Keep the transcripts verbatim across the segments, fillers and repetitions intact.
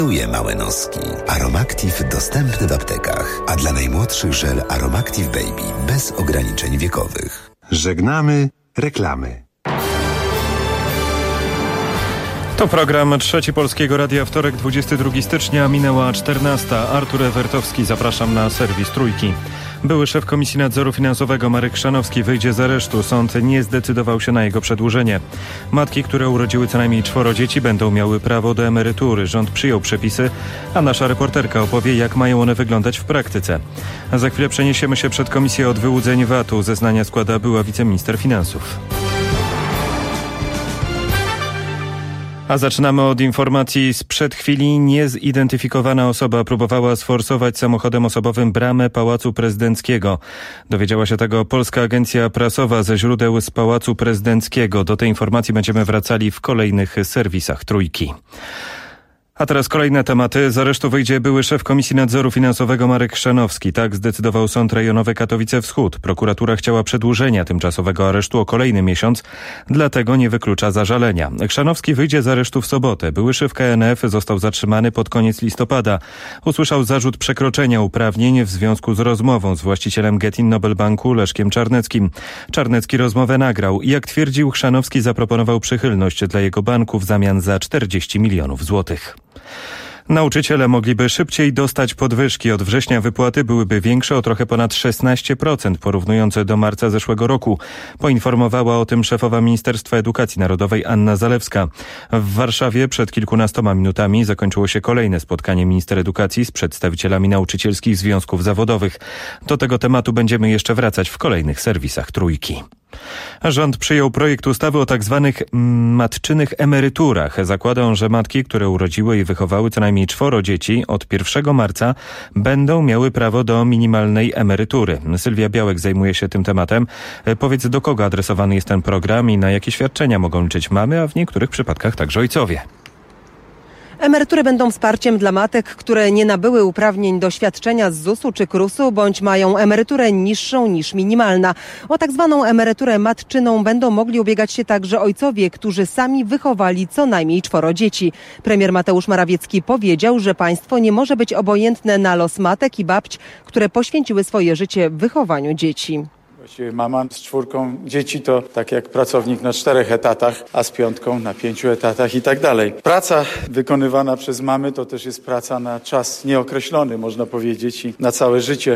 małe noski. Aromactive dostępny w aptekach, a dla najmłodszych żel Aromactive Baby bez ograniczeń wiekowych. Żegnamy reklamy. To program Trzeci Polskiego Radia, wtorek dwudziestego drugiego stycznia, minęła czternasta. Artur Ewertowski, zapraszam na serwis Trójki. Były szef Komisji Nadzoru Finansowego Marek Chrzanowski wyjdzie z aresztu. Sąd nie zdecydował się na jego przedłużenie. Matki, które urodziły co najmniej czworo dzieci, będą miały prawo do emerytury. Rząd przyjął przepisy, a nasza reporterka opowie, jak mają one wyglądać w praktyce. A za chwilę przeniesiemy się przed Komisję od wyłudzeń V A T-u. Zeznania składa była wiceminister finansów. A zaczynamy od informacji sprzed chwili. Niezidentyfikowana osoba próbowała sforsować samochodem osobowym bramę Pałacu Prezydenckiego. Dowiedziała się tego Polska Agencja Prasowa ze źródeł z Pałacu Prezydenckiego. Do tej informacji będziemy wracali w kolejnych serwisach Trójki. A teraz kolejne tematy. Z aresztu wyjdzie były szef Komisji Nadzoru Finansowego Marek Chrzanowski. Tak zdecydował Sąd Rejonowy Katowice Wschód. Prokuratura chciała przedłużenia tymczasowego aresztu o kolejny miesiąc, dlatego nie wyklucza zażalenia. Chrzanowski wyjdzie z aresztu w sobotę. Były szef K N F został zatrzymany pod koniec listopada. Usłyszał zarzut przekroczenia uprawnień w związku z rozmową z właścicielem Getin Nobel Banku Leszkiem Czarneckim. Czarnecki rozmowę nagrał i jak twierdził, Chrzanowski zaproponował przychylność dla jego banku w zamian za czterdzieści milionów złotych. Nauczyciele mogliby szybciej dostać podwyżki. Od września wypłaty byłyby większe o trochę ponad szesnaście procent porównujące do marca zeszłego roku. Poinformowała o tym szefowa Ministerstwa Edukacji Narodowej Anna Zalewska. W Warszawie przed kilkunastoma minutami zakończyło się kolejne spotkanie minister edukacji z przedstawicielami nauczycielskich związków zawodowych. Do tego tematu będziemy jeszcze wracać w kolejnych serwisach Trójki. Rząd przyjął projekt ustawy o tak zwanych matczynych emeryturach. Zakłada on, że matki, które urodziły i wychowały co najmniej czworo dzieci od pierwszego marca będą miały prawo do minimalnej emerytury. Sylwia Białek zajmuje się tym tematem. Powiedz, do kogo adresowany jest ten program i na jakie świadczenia mogą liczyć mamy, a w niektórych przypadkach także ojcowie. Emerytury będą wsparciem dla matek, które nie nabyły uprawnień do świadczenia z zusu czy krusu, bądź mają emeryturę niższą niż minimalna. O tak zwaną emeryturę matczyną będą mogli ubiegać się także ojcowie, którzy sami wychowali co najmniej czworo dzieci. Premier Mateusz Morawiecki powiedział, że państwo nie może być obojętne na los matek i babć, które poświęciły swoje życie wychowaniu dzieci. Właściwie mama z czwórką dzieci to tak jak pracownik na czterech etatach, a z piątką na pięciu etatach i tak dalej. Praca wykonywana przez mamy to też jest praca na czas nieokreślony, można powiedzieć, i na całe życie.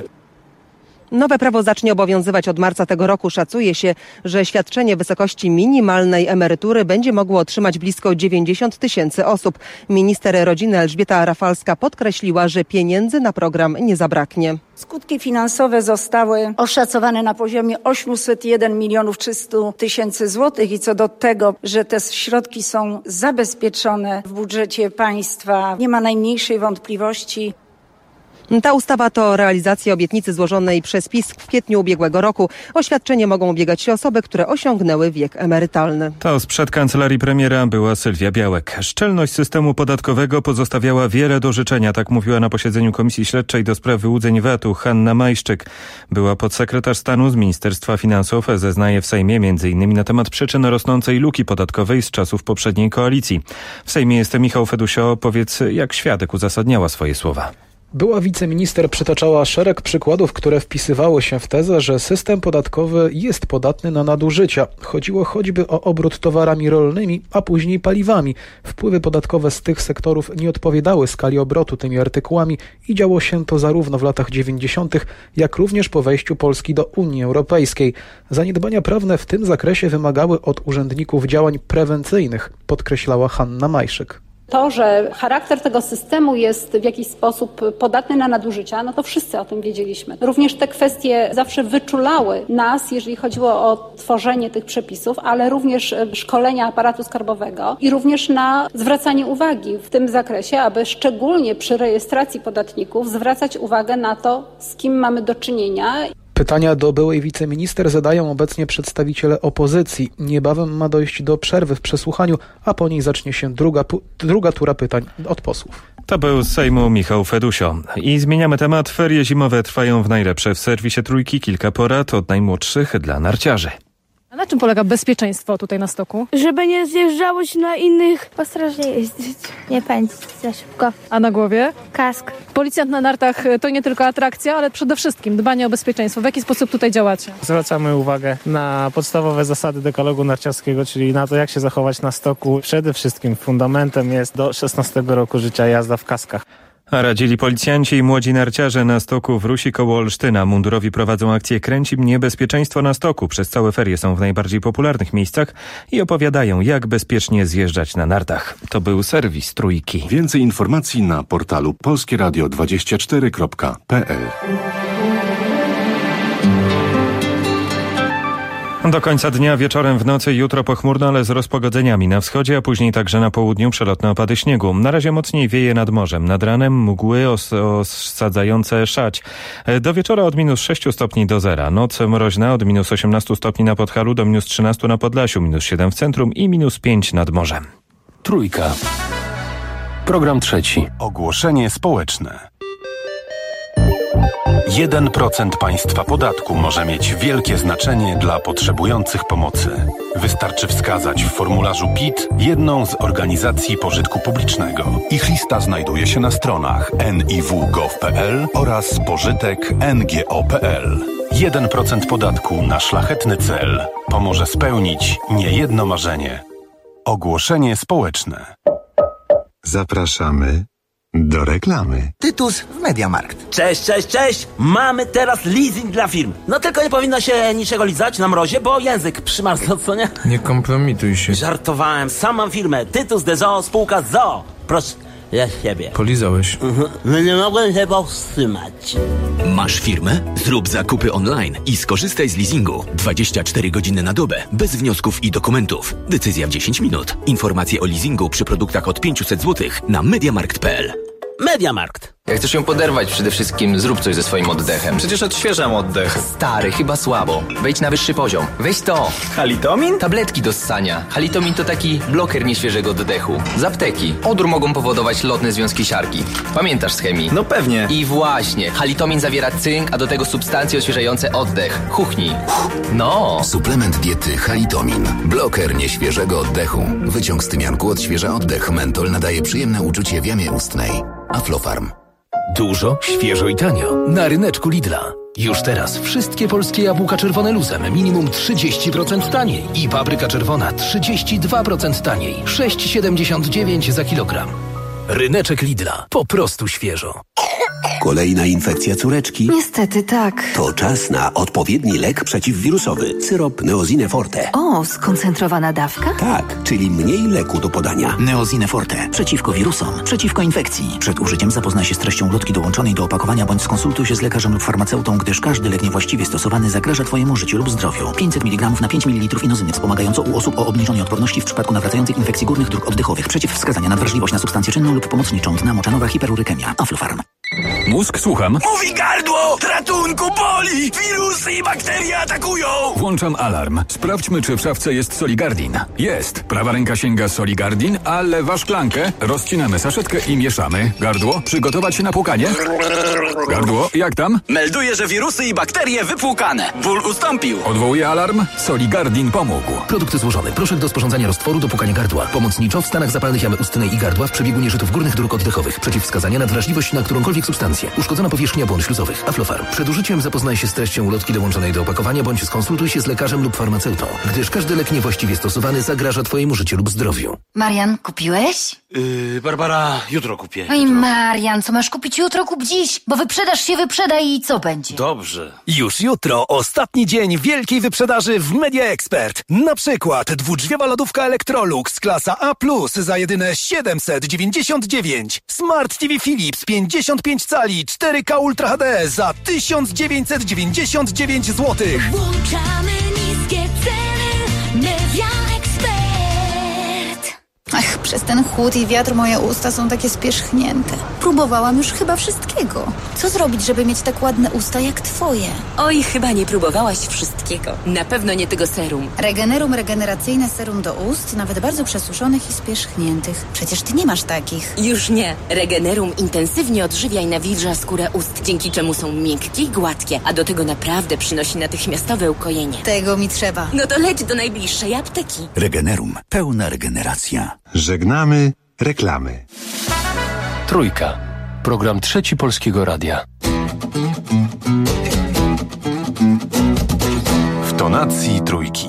Nowe prawo zacznie obowiązywać od marca tego roku. Szacuje się, że świadczenie w wysokości minimalnej emerytury będzie mogło otrzymać blisko dziewięćdziesiąt tysięcy osób. Minister rodziny Elżbieta Rafalska podkreśliła, że pieniędzy na program nie zabraknie. Skutki finansowe zostały oszacowane na poziomie osiemset jeden milionów trzysta tysięcy złotych i co do tego, że te środki są zabezpieczone w budżecie państwa, nie ma najmniejszej wątpliwości. Ta ustawa to realizacja obietnicy złożonej przez PiS w kwietniu ubiegłego roku. O świadczenie mogą ubiegać się osoby, które osiągnęły wiek emerytalny. To sprzed kancelarii premiera była Sylwia Białek. Szczelność systemu podatkowego pozostawiała wiele do życzenia, tak mówiła na posiedzeniu Komisji Śledczej do spraw wyłudzeń V A T-u Hanna Majszczyk. Była podsekretarz stanu z Ministerstwa Finansów, zeznaje w Sejmie między innymi na temat przyczyn rosnącej luki podatkowej z czasów poprzedniej koalicji. W Sejmie jest Michał Fedusio. Powiedz, jak świadek uzasadniała swoje słowa. Była wiceminister przytaczała szereg przykładów, które wpisywały się w tezę, że system podatkowy jest podatny na nadużycia. Chodziło choćby o obrót towarami rolnymi, a później paliwami. Wpływy podatkowe z tych sektorów nie odpowiadały skali obrotu tymi artykułami i działo się to zarówno w latach dziewięćdziesiątych, jak również po wejściu Polski do Unii Europejskiej. Zaniedbania prawne w tym zakresie wymagały od urzędników działań prewencyjnych, podkreślała Hanna Majszczyk. To, że charakter tego systemu jest w jakiś sposób podatny na nadużycia, no to wszyscy o tym wiedzieliśmy. Również te kwestie zawsze wyczulały nas, jeżeli chodziło o tworzenie tych przepisów, ale również szkolenia aparatu skarbowego i również na zwracanie uwagi w tym zakresie, aby szczególnie przy rejestracji podatników zwracać uwagę na to, z kim mamy do czynienia. Pytania do byłej wiceminister zadają obecnie przedstawiciele opozycji. Niebawem ma dojść do przerwy w przesłuchaniu, a po niej zacznie się druga, druga tura pytań od posłów. To był z Sejmu Michał Fedusio. I zmieniamy temat. Ferie zimowe trwają w najlepsze w serwisie Trójki. Kilka porad od najmłodszych dla narciarzy. A na czym polega bezpieczeństwo tutaj na stoku? Żeby nie zjeżdżało się na innych. Ostrożnie jeździć, nie pędzić za szybko. A na głowie? Kask. Policjant na nartach to nie tylko atrakcja, ale przede wszystkim dbanie o bezpieczeństwo. W jaki sposób tutaj działacie? Zwracamy uwagę na podstawowe zasady dekalogu narciarskiego, czyli na to, jak się zachować na stoku. Przede wszystkim fundamentem jest do szesnastego roku życia jazda w kaskach. A radzili policjanci i młodzi narciarze na stoku w Rusi koło Olsztyna. Mundurowi prowadzą akcję Kręci mnie bezpieczeństwo na stoku. Przez całe ferie są w najbardziej popularnych miejscach i opowiadają, jak bezpiecznie zjeżdżać na nartach. To był serwis Trójki. Więcej informacji na portalu polskie radio dwadzieścia cztery kropka p l. Do końca dnia, wieczorem, w nocy, jutro pochmurno, ale z rozpogodzeniami na wschodzie, a później także na południu przelotne opady śniegu. Na razie mocniej wieje nad morzem. Nad ranem mgły os- osadzające szać. Do wieczora od minus sześciu stopni do zera. Noc mroźna od minus osiemnastu stopni na Podhalu do minus trzynastu na Podlasiu, minus siedem w centrum i minus pięć nad morzem. Trójka. Program trzeci. Ogłoszenie społeczne. jeden procent państwa podatku może mieć wielkie znaczenie dla potrzebujących pomocy. Wystarczy wskazać w formularzu P I T jedną z organizacji pożytku publicznego. Ich lista znajduje się na stronach en i w kropka gov kropka p l oraz pożytek kropka n g o kropka p l. jeden procent podatku na szlachetny cel pomoże spełnić niejedno marzenie. Ogłoszenie społeczne. Zapraszamy do reklamy. Tytus w MediaMarkt. Cześć, cześć, cześć! Mamy teraz leasing dla firm. No tylko nie powinno się niczego lizać na mrozie, bo język przymarzł, co nie? Nie kompromituj się. Żartowałem, sam mam firmę. Tytus de Zoo, spółka z Zoo. Proszę, ja siebie. Polizałeś. Mhm. No nie mogłem się powstrzymać. Masz firmę? Zrób zakupy online i skorzystaj z leasingu. dwadzieścia cztery godziny na dobę, bez wniosków i dokumentów. Decyzja w dziesięć minut. Informacje o leasingu przy produktach od pięćset złotych na mediamarkt kropka p l. MediaMarkt. Jak chcesz ją poderwać, przede wszystkim zrób coś ze swoim oddechem. Przecież odświeżam oddech. Stary, chyba słabo. Wejdź na wyższy poziom. Weź to. Halitomin? Tabletki do ssania. Halitomin to taki bloker nieświeżego oddechu. Z apteki. Odór mogą powodować lotne związki siarki. Pamiętasz z chemii? No pewnie. I właśnie. Halitomin zawiera cynk, a do tego substancje odświeżające oddech. Chuchnij. No. Suplement diety Halitomin. Bloker nieświeżego oddechu. Wyciąg z tymianku odświeża oddech. Mentol nadaje przyjemne uczucie w jamie ustnej. Aflofarm. Dużo, świeżo i tanio. Na ryneczku Lidla. Już teraz wszystkie polskie jabłka czerwone luzem minimum trzydzieści procent taniej i papryka czerwona trzydzieści dwa procent taniej. sześć siedemdziesiąt dziewięć za kilogram. Ryneczek Lidla. Po prostu świeżo. Kolejna infekcja córeczki? Niestety tak. To czas na odpowiedni lek przeciwwirusowy. Syrop Neosine Forte. O, skoncentrowana dawka? Tak, czyli mniej leku do podania. Neosine Forte. Przeciwko wirusom, przeciwko infekcji. Przed użyciem zapoznaj się z treścią ulotki dołączonej do opakowania bądź skonsultuj się z lekarzem lub farmaceutą, gdyż każdy lek niewłaściwie stosowany zagraża Twojemu życiu lub zdrowiu. pięćset miligramów na pięć mililitrów inozyny wspomagająco u osób o obniżonej odporności w przypadku nawracających infekcji górnych dróg oddechowych. Przeciwwskazania na wrażliwość na substancję czynną lub pomocniczą. Dna moczanowa, hiperurykemia. Aflofarm. Mózg, słucham. Mówi gardło! Ratunku, boli! Wirusy i bakterie atakują! Włączam alarm. Sprawdźmy, czy w szafce jest Soligardin. Jest. Prawa ręka sięga Soligardin, a lewa szklankę. Rozcinamy saszetkę i mieszamy. Gardło, przygotować się na płukanie. Gardło, jak tam? Melduje, że wirusy i bakterie wypłukane. Ból ustąpił. Odwołuję alarm. Soligardin pomógł. Produkty złożone. Proszek do sporządzania roztworu do płukania gardła. Pomocniczo w stanach zapalnych jamy ustnej i gardła w przebiegu nieżytów górnych dróg oddechowych. Przeciwwskazania na wrażliwość na którąkolwiek substancję. Uszkodzona powierzchnia błon śluzowych. Aflofarm. Przed użyciem zapoznaj się z treścią ulotki dołączonej do opakowania bądź skonsultuj się z lekarzem lub farmaceutą, gdyż każdy lek niewłaściwie stosowany zagraża Twojemu życiu lub zdrowiu. Marian, kupiłeś? Yy, Barbara, jutro kupię. Oj, Marian, co masz kupić jutro, kup dziś, bo wyprzedaż się wyprzeda i co będzie? Dobrze. Już jutro ostatni dzień wielkiej wyprzedaży w Media Expert. Na przykład dwudrzwiowa lodówka Electrolux klasa A plus za jedyne siedemset dziewięćdziesiąt dziewięć. Smart T V Philips pięćdziesiąt pięć cali cztery K Ultra H D za tysiąc dziewięćset dziewięćdziesiąt dziewięć złotych. Włączamy niskie ceny. Media Expert. Ach, przez ten chłód i wiatr moje usta są takie spierzchnięte. Próbowałam już chyba wszystkiego. Co zrobić, żeby mieć tak ładne usta jak twoje? Oj, chyba nie próbowałaś wszystkiego. Na pewno nie tego serum. Regenerum regeneracyjne serum do ust, nawet bardzo przesuszonych i spierzchniętych. Przecież ty nie masz takich. Już nie. Regenerum intensywnie odżywia i nawilża skórę ust, dzięki czemu są miękkie i gładkie, a do tego naprawdę przynosi natychmiastowe ukojenie. Tego mi trzeba. No to leć do najbliższej apteki. Regenerum. Pełna regeneracja. Żegnamy reklamy. Trójka. Program Trzeci Polskiego Radia. W tonacji trójki.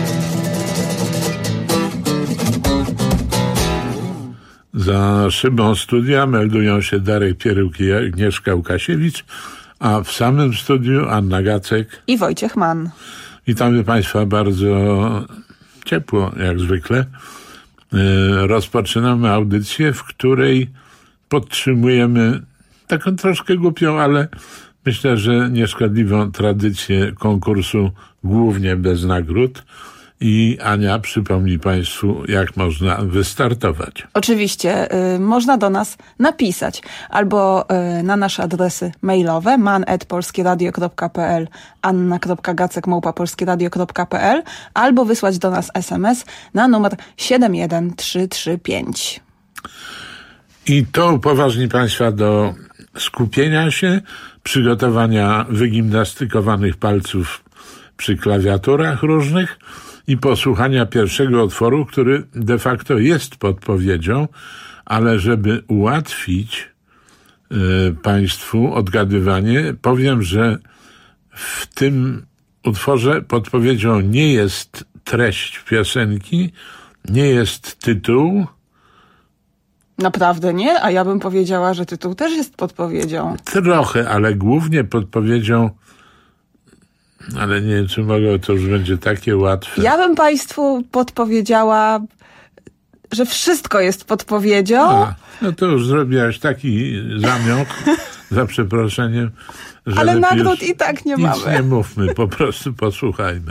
Za szybą studia meldują się Darek Pieryłki i Agnieszka Łukasiewicz, a w samym studiu Anna Gacek i Wojciech Mann. Witamy Państwa bardzo ciepło, jak zwykle. Rozpoczynamy audycję, w której podtrzymujemy taką troszkę głupią, ale myślę, że nieszkodliwą tradycję konkursu Głównie bez nagród. I Ania, przypomnij Państwu, jak można wystartować. Oczywiście, y, można do nas napisać albo y, na nasze adresy mailowe man at polskieradio kropka p l, anna kropka gacek małpa polskieradio kropka p l, albo wysłać do nas es em es na numer siedem jeden trzy trzy pięć. I to upoważni Państwa do skupienia się, przygotowania wygimnastykowanych palców przy klawiaturach różnych i posłuchania pierwszego utworu, który de facto jest podpowiedzią, ale żeby ułatwić y, Państwu odgadywanie, powiem, że w tym utworze podpowiedzią nie jest treść piosenki, nie jest tytuł. Naprawdę nie? A ja bym powiedziała, że tytuł też jest podpowiedzią. Trochę, ale głównie podpowiedzią. Ale nie wiem, czy mogę, to już będzie takie łatwe. Ja bym Państwu podpowiedziała, że wszystko jest podpowiedzią. A, no to już zrobiłaś taki zamiąg, za przeproszeniem, że ale nagród i tak nie nic mamy. Nic nie mówmy, po prostu posłuchajmy.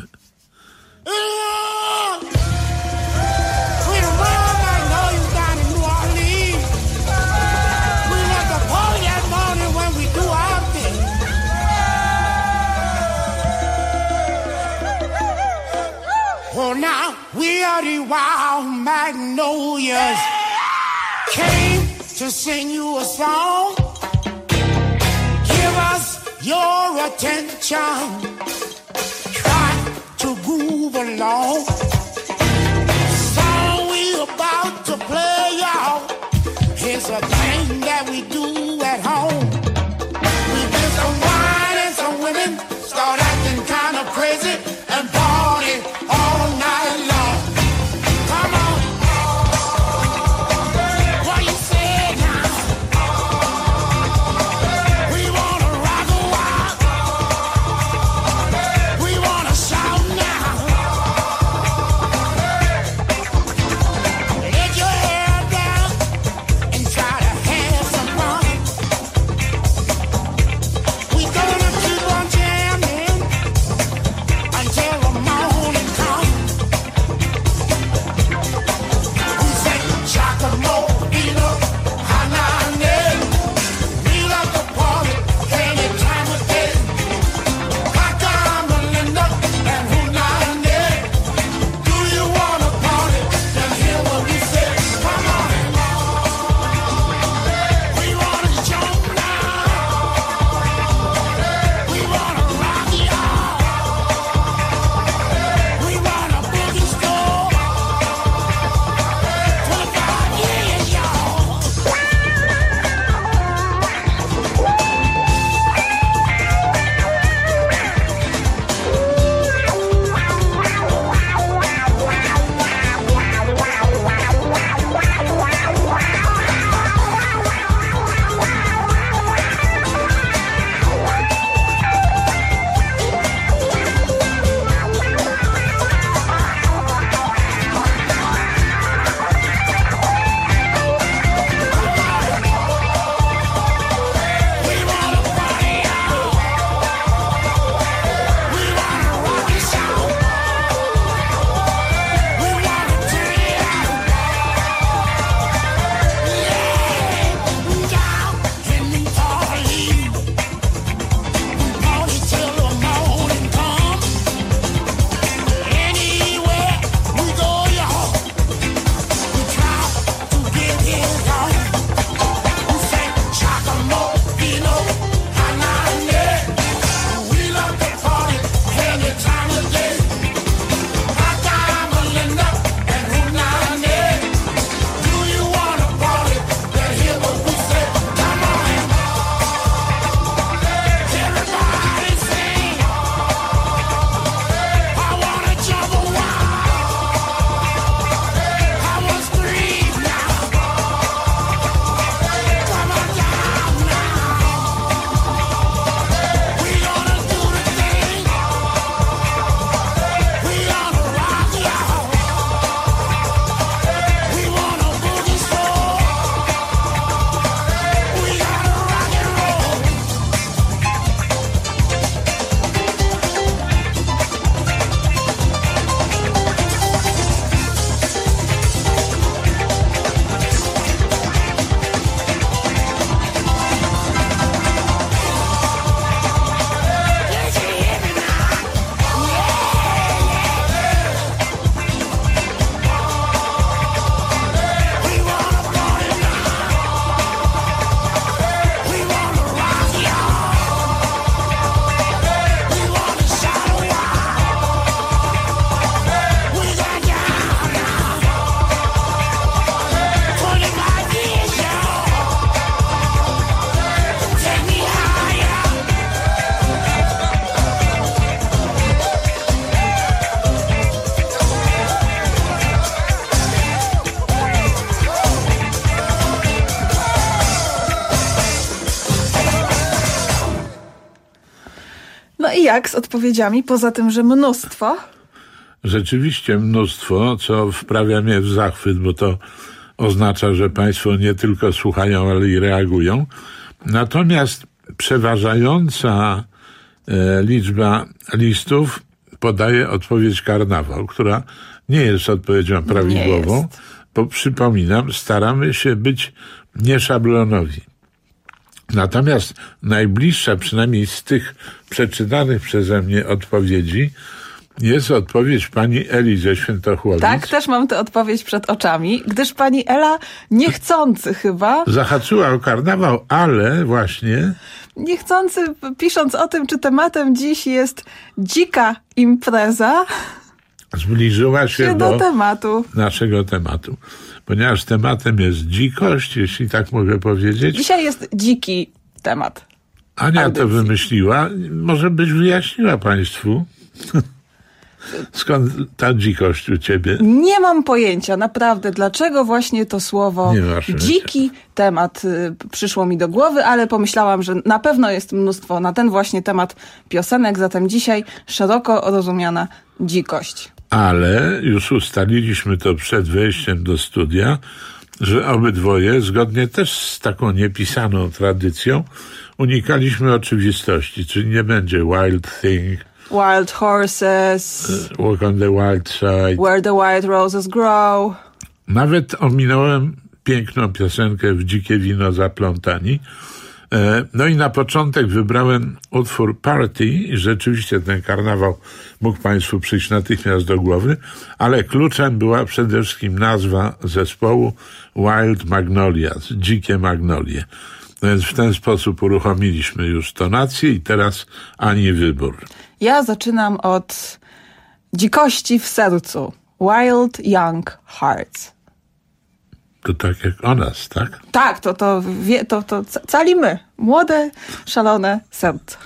Well, now we are the Wild Magnolias. Came to sing you a song. Give us your attention. Try to groove along. Song we about to play, y'all. It's a thing that we do at home. We get some wine and some women start acting kind of crazy and party all night long. Come on. What you say now? We wanna rock a while. We wanna shout now. Let your hair down and try to have some fun. No i jak z odpowiedziami, poza tym, że mnóstwo? Rzeczywiście mnóstwo, co wprawia mnie w zachwyt, bo to oznacza, że państwo nie tylko słuchają, ale i reagują. Natomiast przeważająca e, liczba listów podaje odpowiedź karnawał, która nie jest odpowiedzią prawidłową, jest. Bo przypominam, staramy się być nieszablonowi. Natomiast najbliższa, przynajmniej z tych przeczytanych przeze mnie odpowiedzi, jest odpowiedź pani Eli ze Świętochłowic. Tak, też mam tę odpowiedź przed oczami, gdyż pani Ela niechcący chyba... zahaczyła o karnawał, ale właśnie... niechcący, pisząc o tym, czy tematem dziś jest dzika impreza... zbliżyła się, się do, do tematu. naszego tematu. Ponieważ tematem jest dzikość, jeśli tak mogę powiedzieć. Dzisiaj jest dziki temat. Ania audycji. To wymyśliła. Może byś wyjaśniła państwu, skąd ta dzikość u ciebie? Nie mam pojęcia, naprawdę, dlaczego właśnie to słowo dziki temat y, przyszło mi do głowy, ale pomyślałam, że na pewno jest mnóstwo na ten właśnie temat piosenek, zatem dzisiaj szeroko rozumiana dzikość. Ale już ustaliliśmy to przed wejściem do studia, że obydwoje, zgodnie też z taką niepisaną tradycją, unikaliśmy oczywistości, czyli nie będzie Wild Thing, Wild Horses, Walk on the Wild Side, Where the White Roses Grow. Nawet ominąłem piękną piosenkę W dzikie wino zaplątani. No i na początek wybrałem utwór Party i rzeczywiście ten karnawał mógł państwu przyjść natychmiast do głowy, ale kluczem była przede wszystkim nazwa zespołu Wild Magnolias, Dzikie Magnolie. No więc w ten sposób uruchomiliśmy już tonację i teraz Ani wybór. Ja zaczynam od dzikości w sercu. Wild Young Hearts. To tak jak o nas, tak? Tak, to, to, wie, to, to cali my. Młode, szalone serce.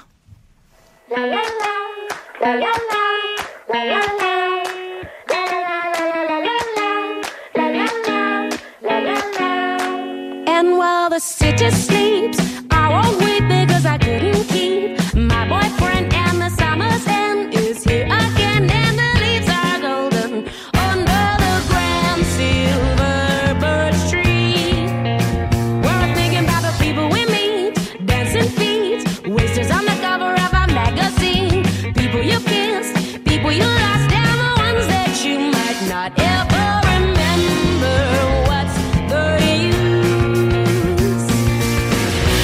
And while the city sleeps, I won't weep because I couldn't keep my boyfriend, and the summer's end is here again, and the leaves are golden under the grand silver birch tree. We're thinking about the people we meet, dancing feet, wasters on the cover of a magazine, people you kissed, people you lost, and the ones that you might not ever remember. What's the use?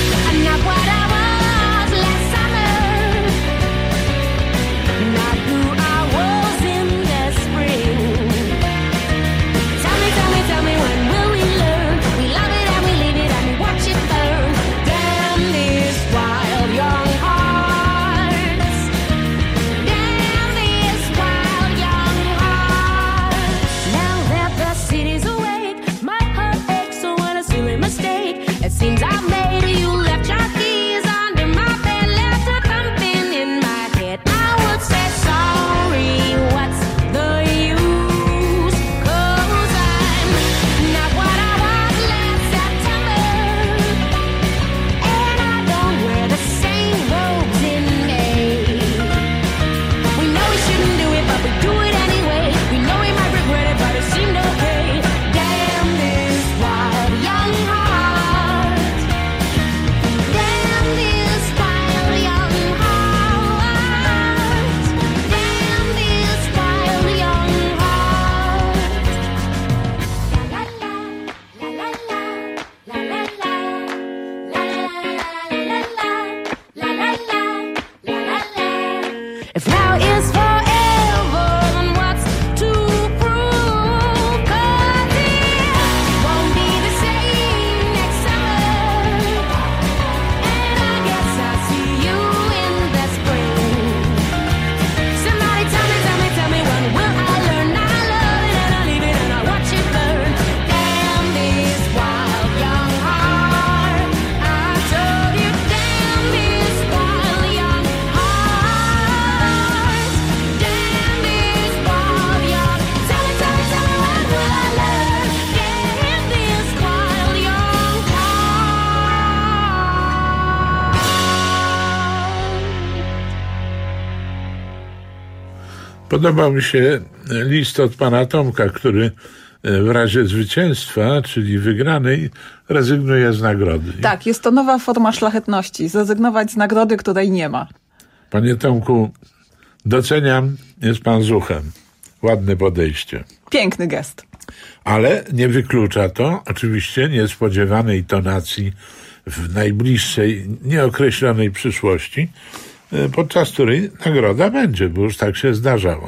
Podobał mi się list od pana Tomka, który w razie zwycięstwa, czyli wygranej, rezygnuje z nagrody. Tak, jest to nowa forma szlachetności. Zrezygnować z nagrody, której nie ma. Panie Tomku, doceniam, jest pan zuchem. Ładne podejście. Piękny gest. Ale nie wyklucza to oczywiście niespodziewanej tonacji w najbliższej, nieokreślonej przyszłości, podczas której nagroda będzie, bo już tak się zdarzało.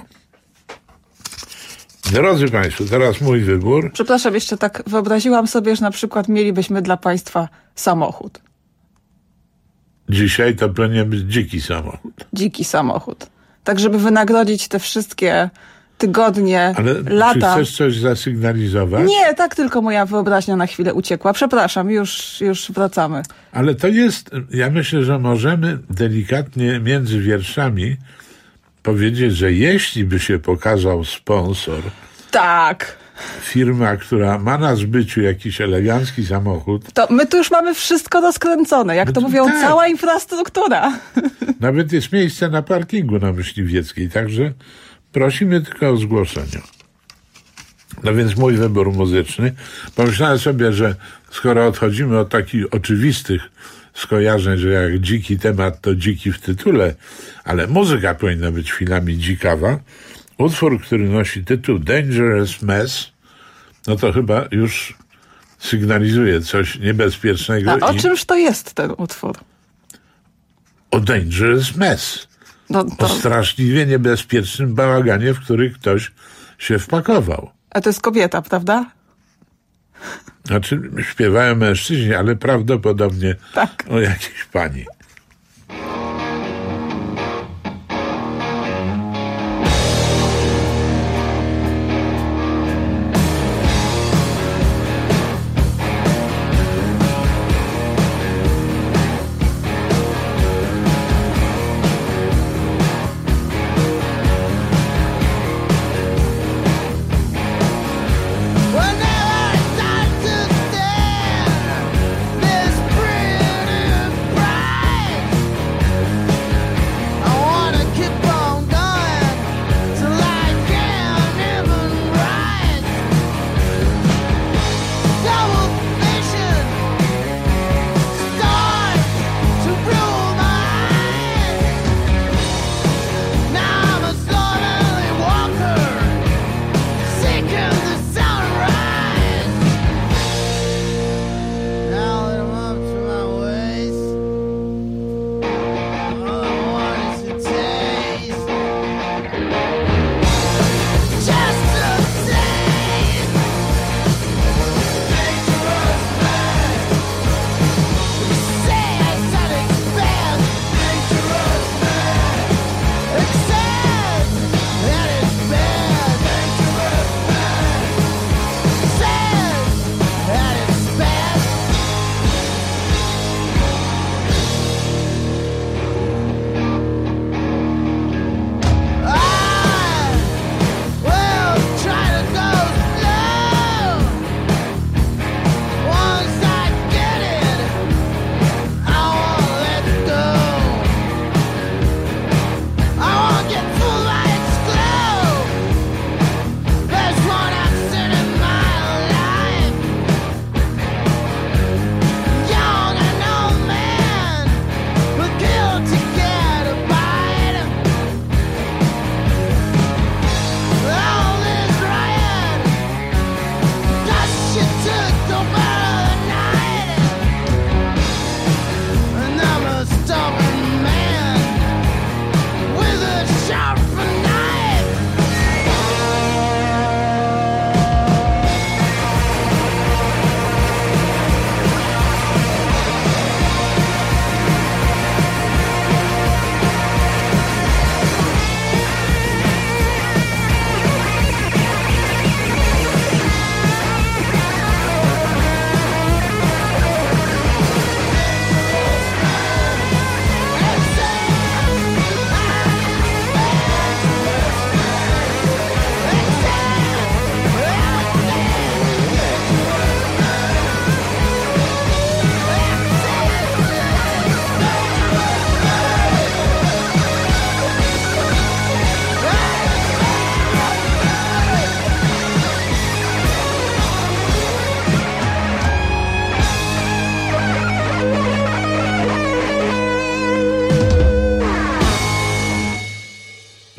Drodzy Państwo, teraz mój wybór. Przepraszam, jeszcze tak wyobraziłam sobie, że na przykład mielibyśmy dla Państwa samochód. Dzisiaj to powinien być dziki samochód. Dziki samochód. Tak, żeby wynagrodzić te wszystkie tygodnie, Ale lata. czy chcesz coś zasygnalizować? Nie, tak tylko moja wyobraźnia na chwilę uciekła. Przepraszam, już, już wracamy. Ale to jest, ja myślę, że możemy delikatnie między wierszami powiedzieć, że jeśli by się pokazał sponsor, tak, firma, która ma na zbyciu jakiś elegancki samochód, to my tu już mamy wszystko rozkręcone, jak to mówią, tak. Cała infrastruktura. Nawet jest miejsce na parkingu na Myśliwieckiej, także prosimy tylko o zgłoszenie. No więc mój wybór muzyczny. Pomyślałem sobie, że skoro odchodzimy od takich oczywistych skojarzeń, że jak dziki temat, to dziki w tytule, ale muzyka powinna być chwilami dzikawa. Utwór, który nosi tytuł Dangerous Mess, no to chyba już sygnalizuje coś niebezpiecznego. A o i... czymż to jest ten utwór? O Dangerous Mess. No to... O straszliwie niebezpiecznym bałaganie, w który ktoś się wpakował. A to jest kobieta, prawda? Znaczy, śpiewają mężczyźni, ale prawdopodobnie tak. O jakiejś pani. This pretty bride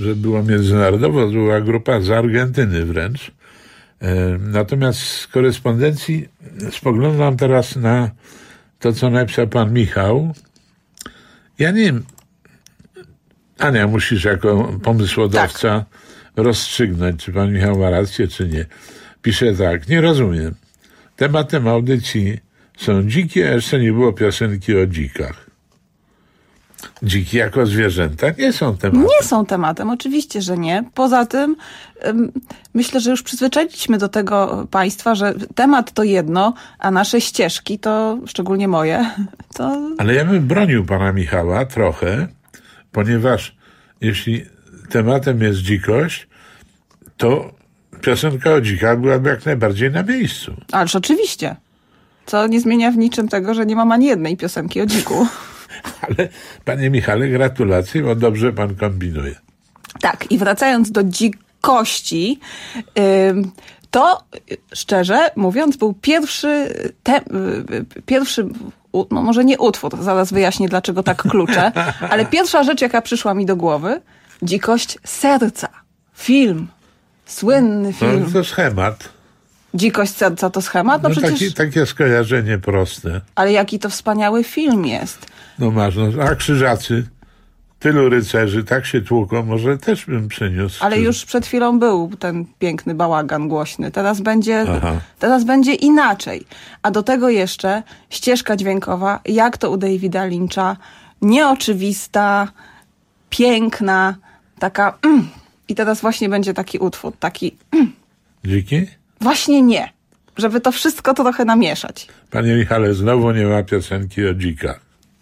że było międzynarodowo, to była grupa z Argentyny wręcz. Natomiast z korespondencji spoglądam teraz na to, co napisał pan Michał. Ja nie wiem, Ania, musisz jako pomysłodawca tak. rozstrzygnąć, czy pan Michał ma rację, czy nie. Pisze tak, nie rozumiem. Tematem audycji są dziki, a jeszcze nie było piosenki o dzikach. Dziki jako zwierzęta nie są tematem. Nie są tematem, oczywiście, że nie. Poza tym ym, myślę, że już przyzwyczailiśmy do tego państwa, że temat to jedno, a nasze ścieżki to, szczególnie moje, to... Ale ja bym bronił pana Michała trochę, ponieważ jeśli tematem jest dzikość, to piosenka o dzikach byłaby jak najbardziej na miejscu. Ależ oczywiście. Co nie zmienia w niczym tego, że nie mam ani jednej piosenki o dziku. Ale panie Michale, gratulacje, bo dobrze pan kombinuje. Tak, i wracając do dzikości, to szczerze mówiąc był pierwszy, te, pierwszy no może nie utwór, zaraz wyjaśnię dlaczego tak kluczę, ale pierwsza rzecz jaka przyszła mi do głowy, Dzikość serca. Film. Słynny film. No to schemat. Dzikość serca to schemat? No, no przecież... taki, takie skojarzenie proste. Ale jaki to wspaniały film jest. No masz, no, a Krzyżacy, tylu rycerzy, tak się tłuką, może też bym przyniósł. Ale czy... już przed chwilą był ten piękny bałagan głośny. Teraz będzie, teraz będzie inaczej. A do tego jeszcze ścieżka dźwiękowa, jak to u Davida Lyncha, nieoczywista, piękna, taka... Mm. I teraz właśnie będzie taki utwór, taki... Mm. Dziki? Właśnie nie. Żeby to wszystko trochę namieszać. Panie Michale, znowu nie ma piosenki o dzikach.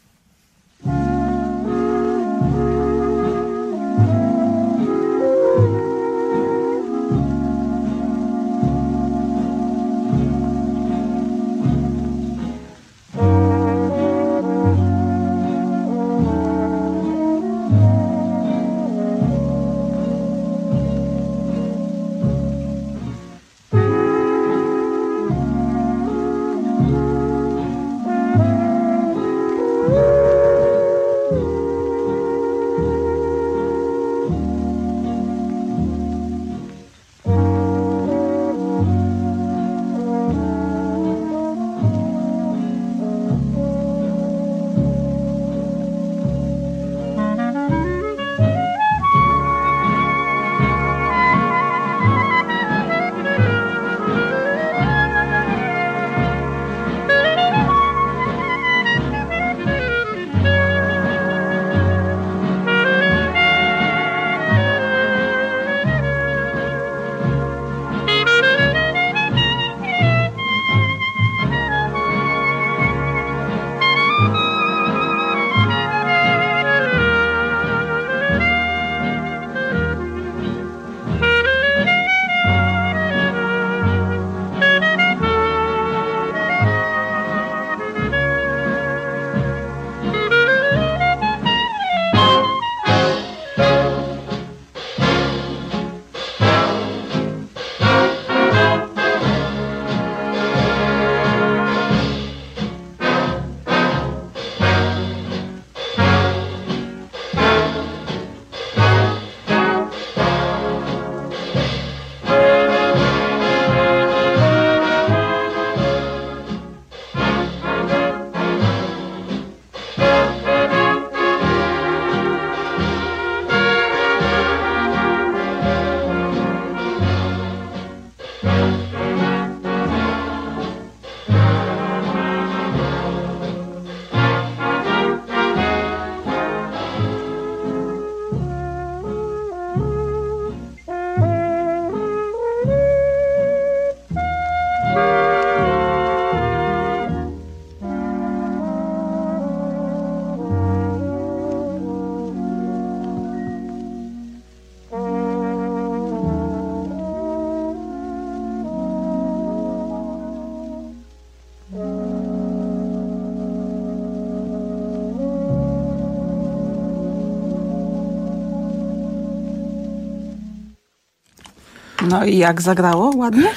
No i jak zagrało? Ładnie?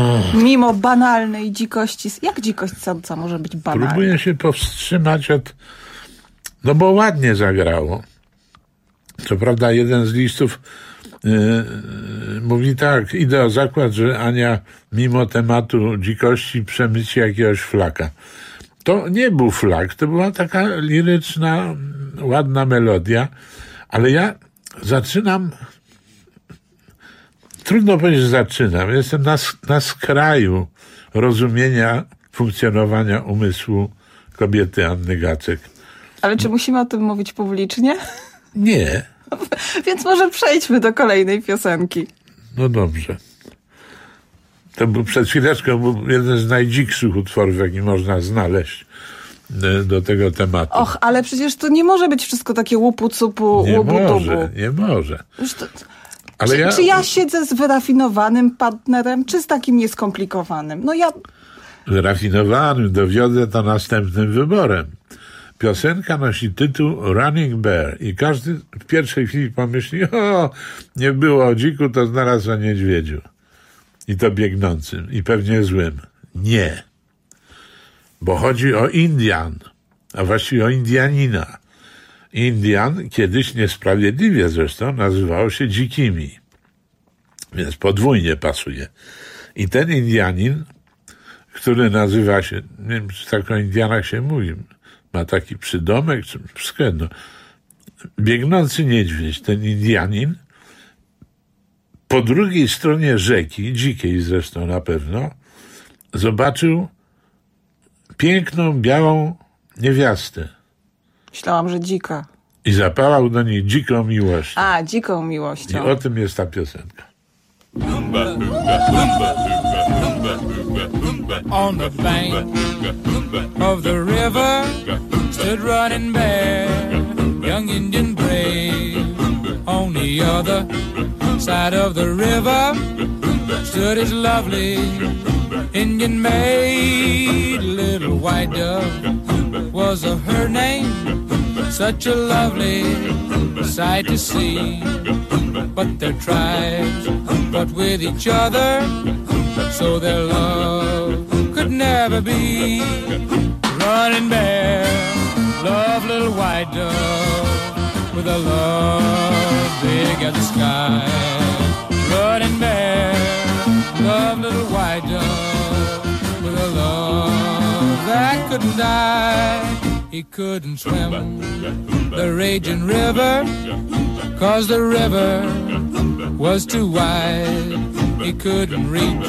Mimo banalnej dzikości. Jak dzikość serca może być banalna? Próbuję się powstrzymać od... No bo ładnie zagrało. Co prawda jeden z listów yy, mówi tak, idę o zakład, że Ania mimo tematu dzikości przemyci jakiegoś flaka. To nie był flak, to była taka liryczna, ładna melodia, ale ja zaczynam, trudno powiedzieć, że zaczynam, jestem na, na skraju rozumienia funkcjonowania umysłu kobiety Anny Gacek. Ale czy musimy o tym mówić publicznie? Nie. Więc może przejdźmy do kolejnej piosenki. No dobrze. To był przed chwileczką był jeden z najdzikszych utworów, jaki można znaleźć do tego tematu. Och, ale przecież to nie może być wszystko takie łupu-cupu, Nie łubu-dubu. może, nie może. To, ale czy, ja... czy ja siedzę z wyrafinowanym partnerem, czy z takim nieskomplikowanym? No ja... Wyrafinowanym dowiodę to następnym wyborem. Piosenka nosi tytuł Running Bear i każdy w pierwszej chwili pomyśli, o, nie było o dziku, to znalazł o niedźwiedziu. I to biegnącym, i pewnie złym. Nie. Bo chodzi o Indian, a właściwie o Indianina. Indian kiedyś niesprawiedliwie zresztą nazywało się dzikimi. Więc podwójnie pasuje. I ten Indianin, który nazywa się, nie wiem, czy tak o Indianach się mówi, ma taki przydomek, czy wszystko jedno. Biegnący niedźwiedź, ten Indianin, po drugiej stronie rzeki, dzikiej zresztą na pewno, zobaczył piękną, białą niewiastę. Myślałam, że dzika. I zapałał do niej dziką miłością. A, dziką miłością. I o tym jest ta piosenka. On the bank of the river stood Running Bear, young Indian brave. On the other side of the river stood his lovely Indian maid. Little white dove was a her name, such a lovely sight to see. But their tribes fought with each other, so their love could never be. Running Bear loved little white dove with a love big as the sky. Running Bear loved little white dove with a love that couldn't die. He couldn't swim the raging river, 'cause the river was too wide. He couldn't reach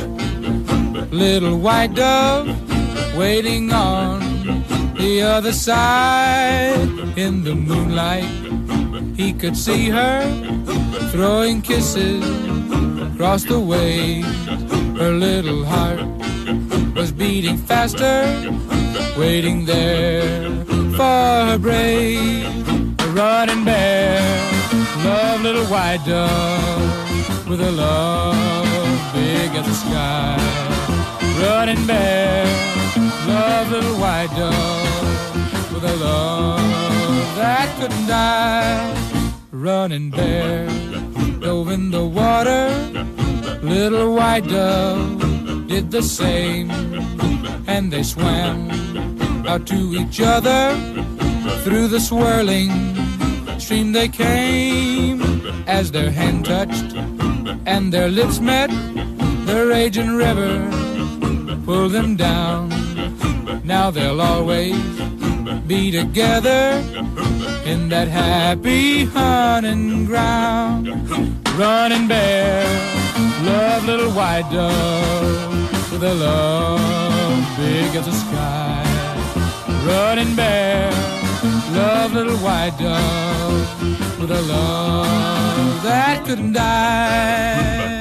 little white dove waiting on the other side. In the moonlight he could see her throwing kisses across the way. Her little heart was beating faster, waiting there for her brave. Running Bear loved little white dove with a love big as the sky. Running Bear loved little white dove with a love that couldn't die. Running Bear dove in the water, little white dove did the same, and they swam out to each other. Through the swirling stream they came. As their hand touched and their lips met, the raging river pulled them down. Now they'll always be together in that happy hunting ground. Running Bear loved little white dove with a love big as the sky. Running Bear loved little white dove with a love that couldn't die.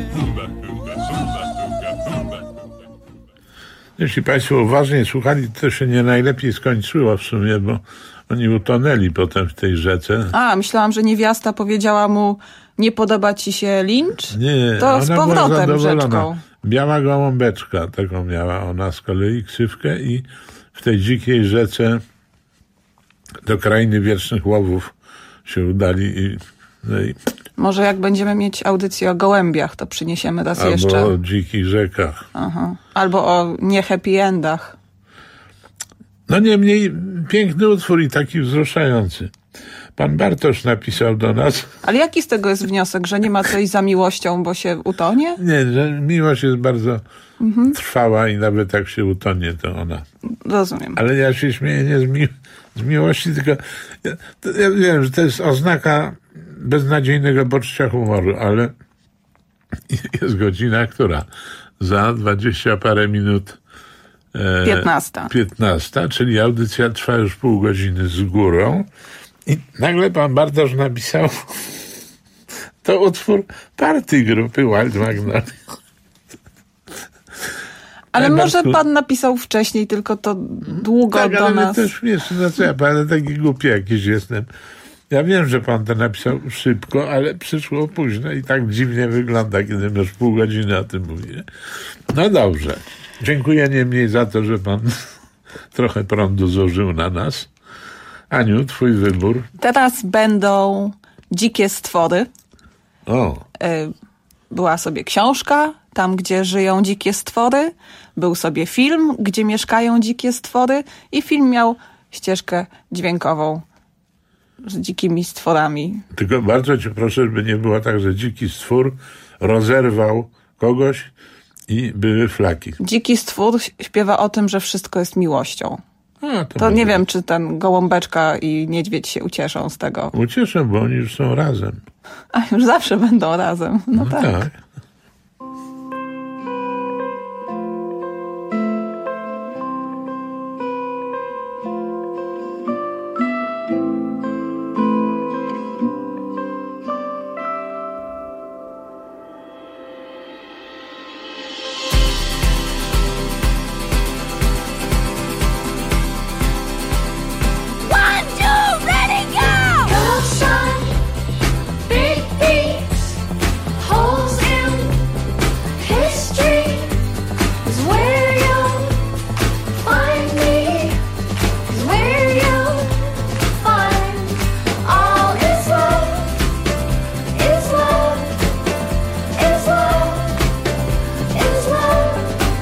Jeśli Państwo uważnie słuchali, to się nie najlepiej skończyło w sumie, bo oni utonęli potem w tej rzece. A, myślałam, że niewiasta powiedziała mu, nie podoba ci się lincz? Nie, to ona z powrotem była rzeczką. Biała gołąbeczka, taką miała ona z kolei ksywkę i w tej dzikiej rzece do krainy wiecznych łowów się udali i, no i może jak będziemy mieć audycję o gołębiach, to przyniesiemy raz albo jeszcze. Albo o dzikich rzekach. Aha. Albo o nie happy endach. No niemniej piękny utwór i taki wzruszający. Pan Bartosz napisał do nas. Ale jaki z tego jest wniosek, że nie ma coś za miłością, bo się utonie? Nie, że miłość jest bardzo Mhm. trwała i nawet jak się utonie, to ona. Rozumiem. Ale ja się śmieję nie z, mi- z miłości, tylko ja, to, ja wiem, że to jest oznaka beznadziejnego poczucia humoru, ale jest godzina, która za dwadzieścia parę minut e, Piętnasta. piętnasta, czyli audycja trwa już pół godziny z górą i nagle pan Bartosz napisał to utwór partii grupy Wild Magnolia. Ale Panie może Bartku, pan napisał wcześniej, tylko to długo tak, do ale nas. to śmieszne, no co ja, ale taki głupi jakiś jestem. Ja wiem, że pan to napisał szybko, ale przyszło późno i tak dziwnie wygląda, kiedy już pół godziny o tym mówię. No dobrze. Dziękuję niemniej za to, że pan trochę prądu zużył na nas. Aniu, twój wybór. Teraz będą dzikie stwory. O. Y, Była sobie książka, tam gdzie żyją dzikie stwory. Był sobie film, gdzie mieszkają dzikie stwory. I film miał ścieżkę dźwiękową z dzikimi stworami. Tylko bardzo cię proszę, żeby nie było tak, że dziki stwór rozerwał kogoś i były flaki. Dziki stwór śpiewa o tym, że wszystko jest miłością. A, To nie wiem, czy ten gołąbeczka i niedźwiedź się ucieszą z tego. Ucieszę, bo oni już są razem. A już zawsze będą razem. No, No tak. tak. One, two, ready, go! Go, son. Big beats, holes in history is where you'll find me. Is where you'll find all is love. Is love. Is love. Is love.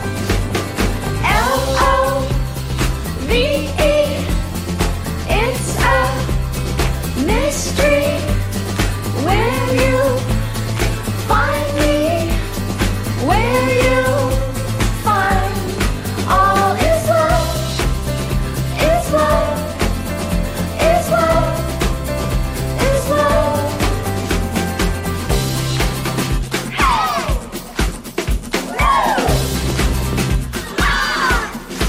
L O V E. It's a mystery where you find me, where you find all is love, is love, is love, is love. Hey! No! Ah!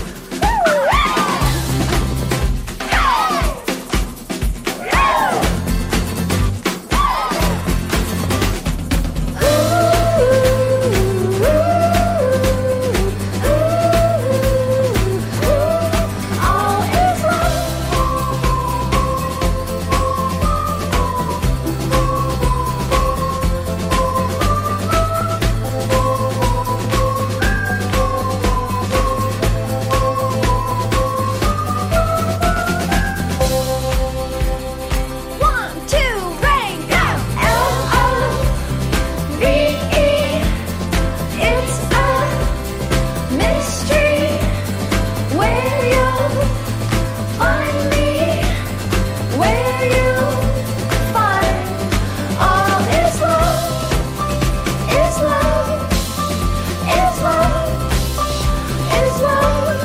One, two, ready, go! L O V E. It's a mystery where you'll find me, where you'll find all is love, is love, is love, is love.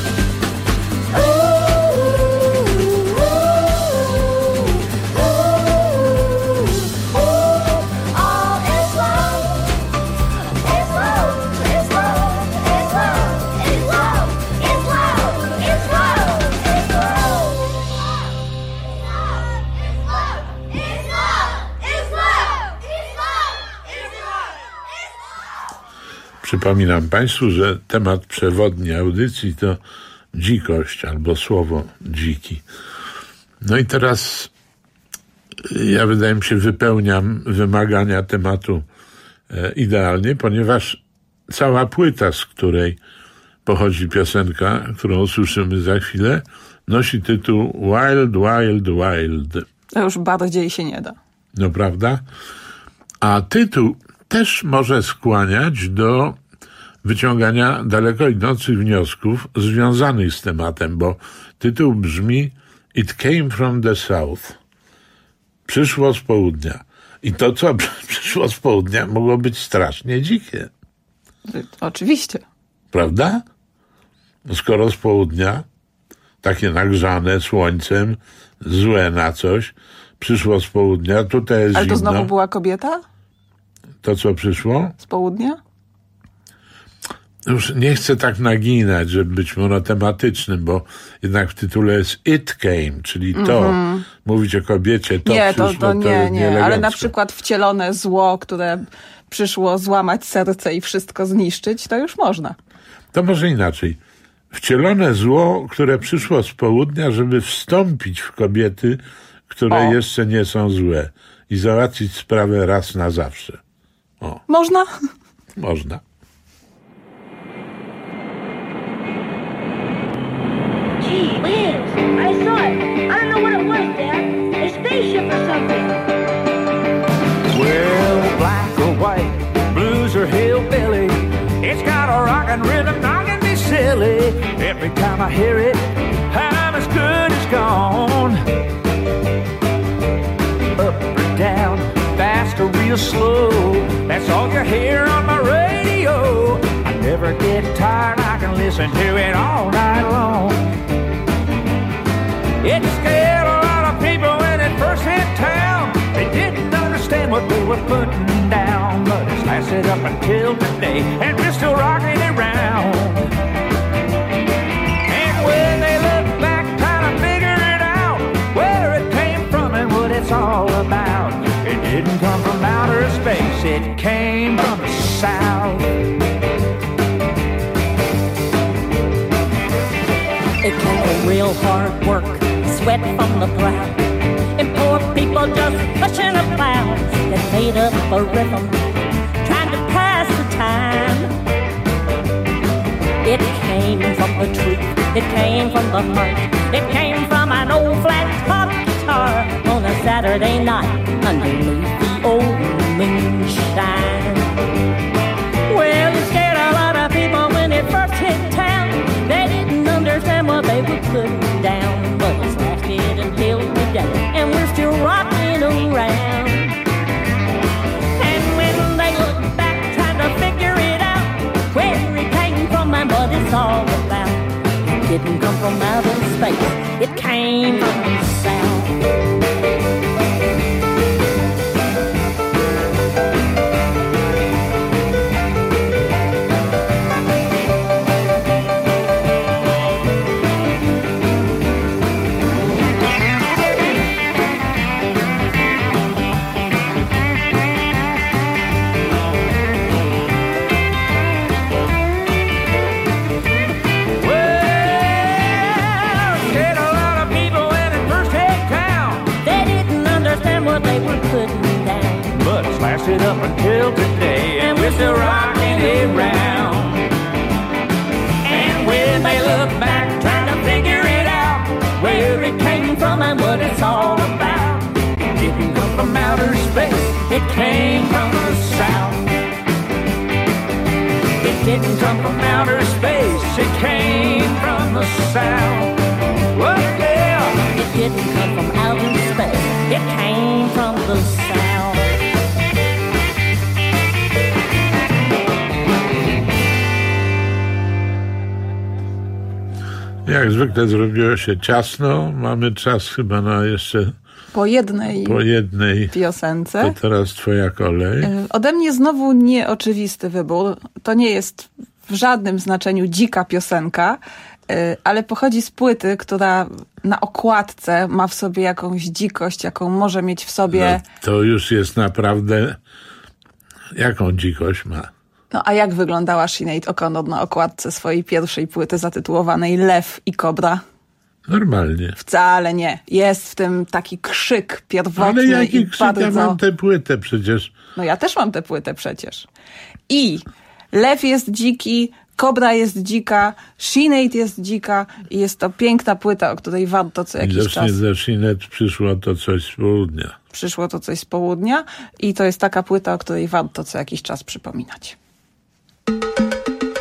All is love, is love, is love, is love, is love, is love, is love, is love. Is love, is love, is love, is love. Przypominam Państwu, że temat przewodni audycji to dzikość albo słowo dziki. No i teraz ja, wydaje mi się, wypełniam wymagania tematu e, idealnie, ponieważ cała płyta, z której pochodzi piosenka, którą usłyszymy za chwilę, nosi tytuł Wild, Wild, Wild. To już bardziej się nie da. No prawda? A tytuł też może skłaniać do wyciągania daleko idących wniosków związanych z tematem, bo tytuł brzmi It came from the south. Przyszło z południa. I to, co przyszło z południa, mogło być strasznie dzikie. Oczywiście. Prawda? Skoro z południa, takie nagrzane słońcem, złe na coś, przyszło z południa, tutaj jest Ale to zimno. znowu była kobieta? To, co przyszło? Z południa? Już nie chcę tak naginać, żeby być monotematycznym, bo jednak w tytule jest it came, czyli to. Mhm. Mówić o kobiecie, to nie, przyszło, to, to nie, to nie. Ale na przykład wcielone zło, które przyszło złamać serce i wszystko zniszczyć, to już można. To może inaczej. Wcielone zło, które przyszło z południa, żeby wstąpić w kobiety, które O. jeszcze nie są złe i załatwić sprawę raz na zawsze. O, Można? można. Gee whiz, I saw it. I don't know what it was, Dad. A spaceship or something. Well, black or white, blues or hillbilly, it's got a rockin' rhythm knocking me silly. Every time I hear it, I'm as good as gone. Up or down, fast or real slow, that's all you hear on my radio. I never get tired, I can listen to it all night long. It scared a lot of people when it first hit town. They didn't understand what we were putting down, but it's lasted up until today, and we're still rocking it round. And when they look back trying to figure it out, where it came from and what it's all about, it didn't come from outer space, it came from the south. It came from real hard work, sweat from the brow, and poor people just pushing a plow that made up a rhythm, trying to pass the time. It came from the truth, it came from the heart, it came from an old flat top guitar on a Saturday night underneath the old moonshine. Well, it scared a lot of people when it first hit town. They didn't understand what they were putting down, but it's lasted until today, and we're still rocking around. And when they look back trying to figure it out, where it came from and what it's all about, it didn't come from outer space, it came from the south. Lasted up until today, and we're still rocking it round. And when they look back trying to figure it out, where it came from and what it's all about, it didn't come from outer space, it came from the south. It didn't come from outer space, it came from the south. Well, yeah. It didn't come from outer space, it came from the south. Jak zwykle zrobiło się ciasno. Mamy czas chyba na jeszcze Po jednej, po jednej piosence. To teraz twoja kolej. Ode mnie znowu nieoczywisty wybór. To nie jest w żadnym znaczeniu dzika piosenka, ale pochodzi z płyty, która na okładce ma w sobie jakąś dzikość, jaką może mieć w sobie... No, to już jest naprawdę... Jaką dzikość ma? No a jak wyglądała Sinead O'Connor na okładce swojej pierwszej płyty zatytułowanej Lew i Kobra? Normalnie. Wcale nie. Jest w tym taki krzyk pierwotny. Ale jaki i krzyk? bardzo... Ja mam tę płytę przecież. No ja też mam tę płytę przecież. I lew jest dziki, kobra jest dzika, Sinead jest dzika i jest to piękna płyta, o której warto co jakiś Widocznie czas... ze Sinead przyszło to coś z południa. Przyszło to coś z południa i to jest taka płyta, o której warto co jakiś czas przypominać.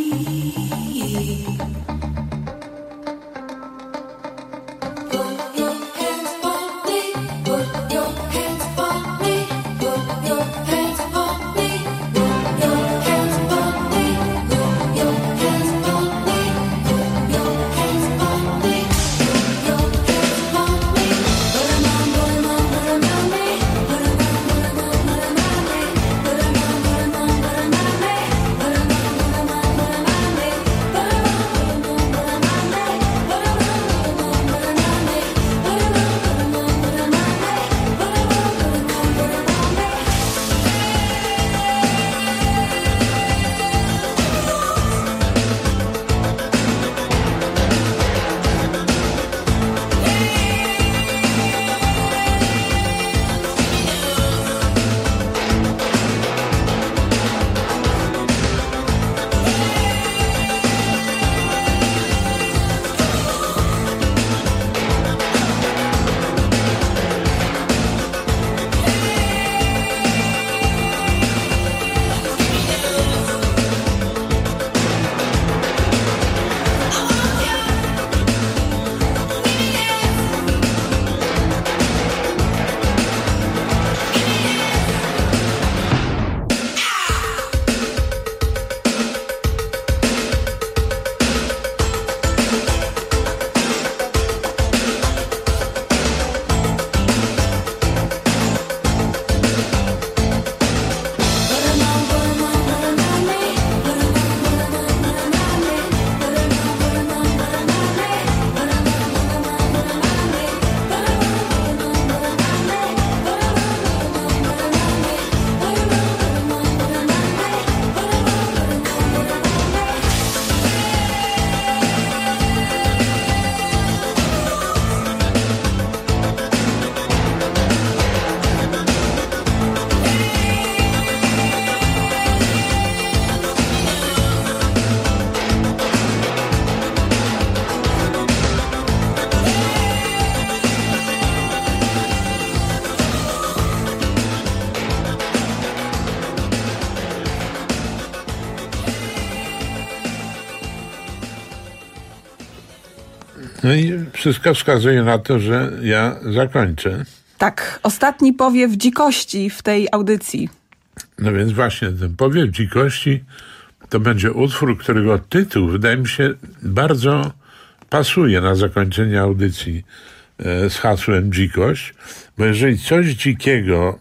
No i wszystko wskazuje na to, że ja zakończę. Tak, ostatni powiew dzikości w tej audycji. No więc właśnie, ten powiew dzikości to będzie utwór, którego tytuł, wydaje mi się, bardzo pasuje na zakończenie audycji e, z hasłem dzikość, bo jeżeli coś dzikiego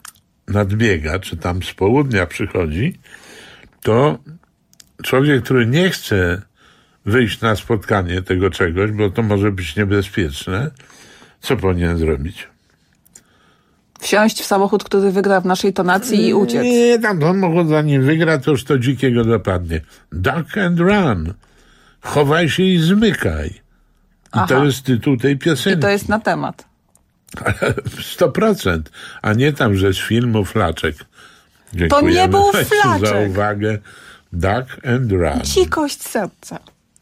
nadbiega, czy tam z południa przychodzi, to człowiek, który nie chce wyjść na spotkanie tego czegoś, bo to może być niebezpieczne, co powinien zrobić? Wsiąść w samochód, który wygra w naszej tonacji i uciec. Nie, tam samochód zanim wygra, to już to dzikiego dopadnie. Duck and run. Chowaj się i zmykaj. I Aha. to jest tytuł tej piosenki. I to jest na temat. sto procent. A nie tam, że z filmu Flaczek. Dziękujemy to nie był Flaczek. Za Flaczek. uwagę. Duck and run. Dzikość serca.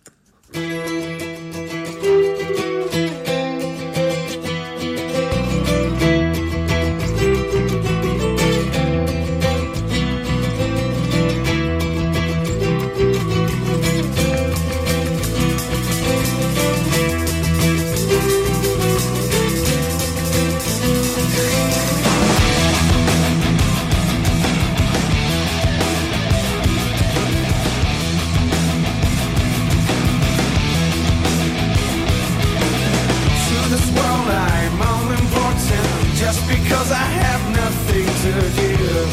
Because I have nothing to give.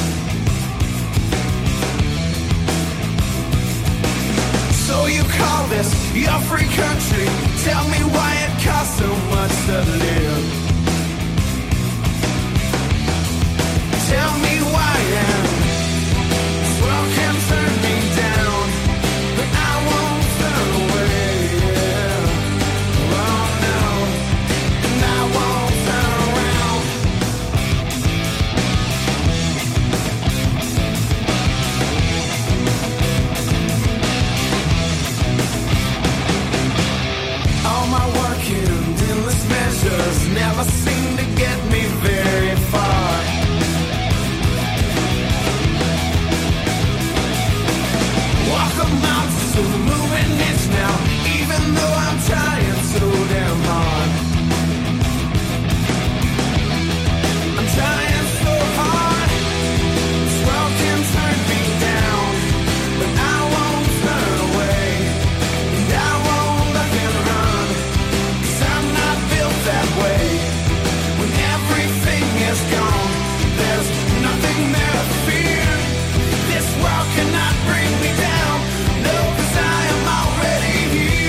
So you call this your free country? Tell me why it costs so much to live. Tell me why and this world can turn me down, but I won't turn away. Yeah. Oh no, and I won't turn around. All my work in endless measure the mountains to the moving it's now. Even though I'm trying so damn hard, I'm trying so hard. This world can turn me down, but I won't turn away, and I won't look and run, 'cause I'm not built that way. When everything is gone, there's nothing there to fear. This world cannot bring me down, no, 'cause I am already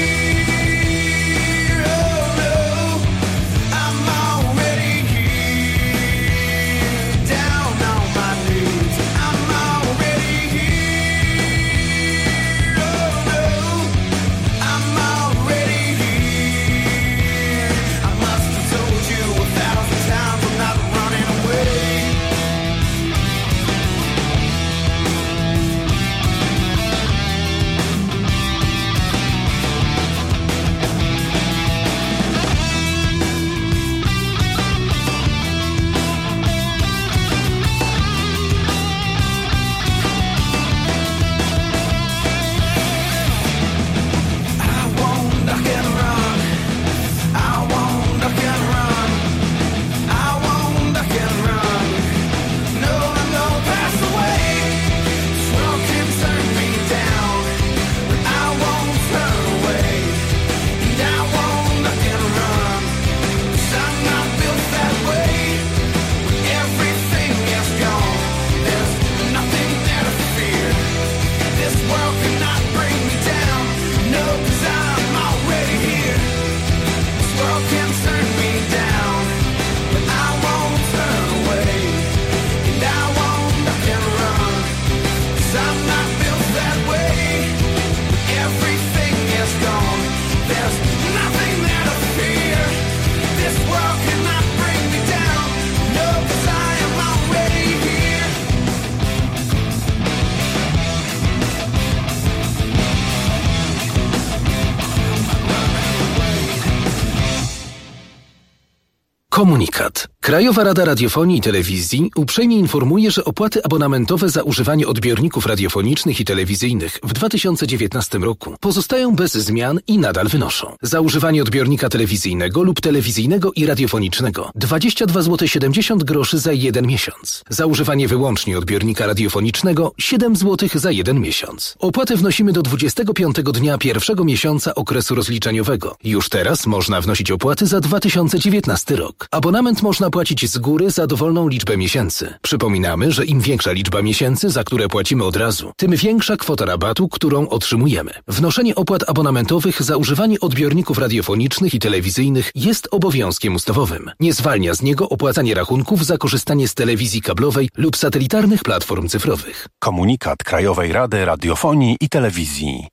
here. Oh no, I'm already here. Down on my knees, I'm already here. Oh no, I'm already here. I must have told you a thousand times I'm not running away. I won't duck and run. I won't duck and run. I won't duck and run. No, no, no, pass away. This world can turn me down, but I won't turn away, and I won't duck and run, 'cause I'm not built that way. When everything is gone, there's nothing there to fear. This world cannot bring me down, no, 'cause I'm already here. This world can turn me down, but I won't turn away, and I won't duck and run, 'cause I'm not built that way. When everything is gone, there's nothing there to fear. This world cannot bring me down, no, 'cause I am already here. Komunikat. Krajowa Rada Radiofonii i Telewizji uprzejmie informuje, że opłaty abonamentowe za używanie odbiorników radiofonicznych i telewizyjnych w dwa tysiące dziewiętnastym roku pozostają bez zmian i nadal wynoszą. Za używanie odbiornika telewizyjnego lub telewizyjnego i radiofonicznego dwadzieścia dwa złote siedemdziesiąt groszy za jeden miesiąc. Za używanie wyłącznie odbiornika radiofonicznego siedem złotych za jeden miesiąc. Opłatę wnosimy do dwudziestego piątego dnia pierwszego miesiąca okresu rozliczeniowego. Już teraz można wnosić opłaty za dwa tysiące dziewiętnasty rok. Abonament można płacić z góry za dowolną liczbę miesięcy. Przypominamy, że im większa liczba miesięcy, za które płacimy od razu, tym większa kwota rabatu, którą otrzymujemy. Wnoszenie opłat abonamentowych za używanie odbiorników radiofonicznych i telewizyjnych jest obowiązkiem ustawowym. Nie zwalnia z niego opłacanie rachunków za korzystanie z telewizji kablowej lub satelitarnych platform cyfrowych. Komunikat Krajowej Rady Radiofonii i Telewizji.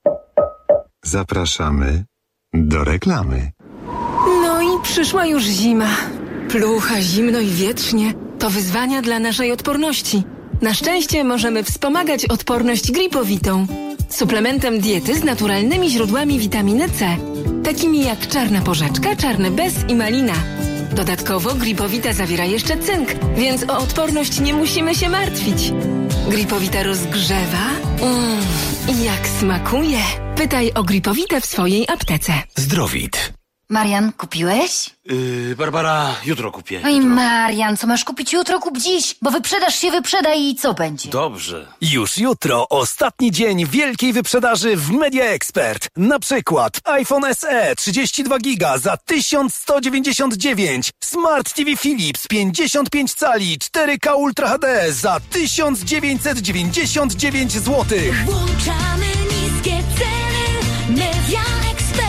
Zapraszamy do reklamy. No i przyszła już zima. Plucha, zimno i wietrznie to wyzwania dla naszej odporności. Na szczęście możemy wspomagać odporność gripowitą. Suplementem diety z naturalnymi źródłami witaminy C, takimi jak czarna porzeczka, czarny bez i malina. Dodatkowo gripowita zawiera jeszcze cynk, więc o odporność nie musimy się martwić. Gripowita rozgrzewa. Mmm, i jak smakuje. Pytaj o gripowitę w swojej aptece. Zdrowit. Marian, kupiłeś? Yy, Barbara, jutro kupię. Oj, Marian, co masz kupić jutro, kup dziś, bo wyprzedaż się wyprzeda i co będzie? Dobrze. Już jutro ostatni dzień wielkiej wyprzedaży w Media Expert. Na przykład iPhone S E trzydzieści dwa giga za tysiąc sto dziewięćdziesiąt dziewięć, Smart T V Philips pięćdziesiąt pięć cali cztery K Ultra H D za tysiąc dziewięćset dziewięćdziesiąt dziewięć złotych. Włączamy niskie ceny. Media Expert.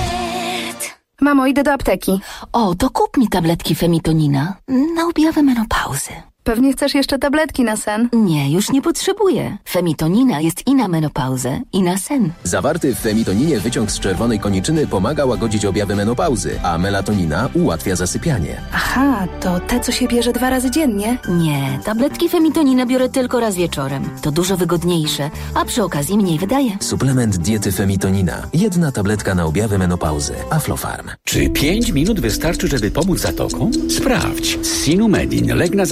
Mamo, idę do apteki. O, to kup mi tabletki Femitonina na objawy menopauzy. Pewnie chcesz jeszcze tabletki na sen? Nie, już nie potrzebuję. Femitonina jest i na menopauzę, i na sen. Zawarty w femitoninie wyciąg z czerwonej koniczyny pomaga łagodzić objawy menopauzy, a melatonina ułatwia zasypianie. Aha, to te, co się bierze dwa razy dziennie? Nie, tabletki Femitonina biorę tylko raz wieczorem. To dużo wygodniejsze, a przy okazji mniej wydaje. Suplement diety Femitonina. Jedna tabletka na objawy menopauzy. Aflofarm. Czy pięć minut wystarczy, żeby pomóc zatokom? Sprawdź. Sinumedin. Lek na zapalenie zatoki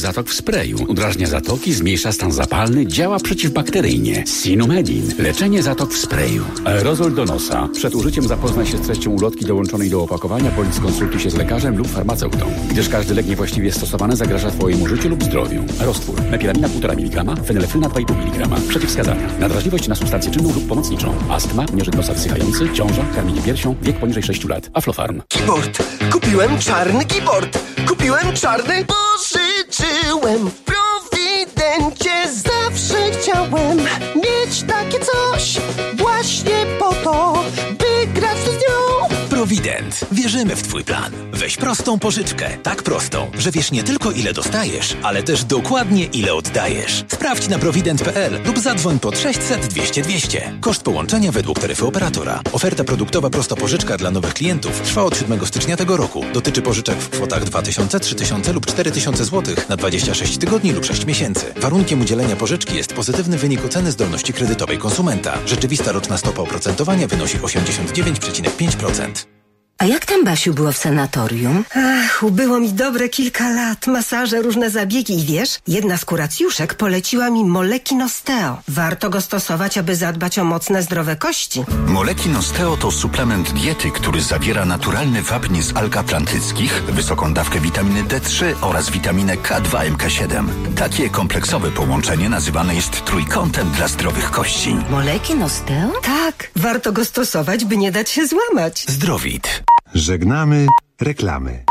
zatok w sprayu. Udrażnia zatoki, zmniejsza stan zapalny, działa przeciwbakteryjnie. Sinomedin. Leczenie zatok w sprayu. Aerozol do nosa. Przed użyciem zapoznaj się z treścią ulotki dołączonej do opakowania, bądź skonsultuj się z lekarzem lub farmaceutą, gdyż każdy lek niewłaściwie stosowany zagraża Twojemu życiu lub zdrowiu. Roztwór. Mepilamina półtora miligrama, fenylefryna dwa i pół miligrama. Przeciwwskazania. Nadwrażliwość na substancję czynną lub pomocniczą. Astma, nieżyt nosa wysychający, ciąża, karmienie piersią, wiek poniżej sześciu lat. Aflofarm. Keyboard. Kupiłem czarny keyboard. Kupiłem czarny. Pożyczyłem w Prowidencie. Zawsze chciałem mieć takie coś. Właśnie po to, by grać z nią. Prowident. Wierzymy w Twój plan. Weź prostą pożyczkę. Tak prostą, że wiesz nie tylko ile dostajesz, ale też dokładnie ile oddajesz. Sprawdź na prowident kropka p l lub zadzwoń pod sześćset dwieście dwieście. Koszt połączenia według taryfy operatora. Oferta produktowa prosta pożyczka dla nowych klientów trwa od siódmego stycznia tego roku. Dotyczy pożyczek w kwotach dwa tysiące, trzy tysiące lub cztery tysiące złotych na dwadzieścia sześć tygodni lub sześć miesięcy. Warunkiem udzielenia pożyczki jest pozytywny wynik oceny zdolności kredytowej konsumenta. Rzeczywista roczna stopa oprocentowania wynosi osiemdziesiąt dziewięć przecinek pięć procent. A jak tam, Basiu, było w sanatorium? Ach, ubyło mi dobre kilka lat. Masaże, różne zabiegi i wiesz, jedna z kuracjuszek poleciła mi Molekin Osteo. Warto go stosować, aby zadbać o mocne, zdrowe kości. Molekin Osteo to suplement diety, który zawiera naturalny wapń z alg atlantyckich, wysoką dawkę witaminy D trzy oraz witaminę K dwa M K siedem. Takie kompleksowe połączenie nazywane jest trójkątem dla zdrowych kości. Molekin Osteo? Tak, warto go stosować, by nie dać się złamać. Zdrowit. Żegnamy reklamy.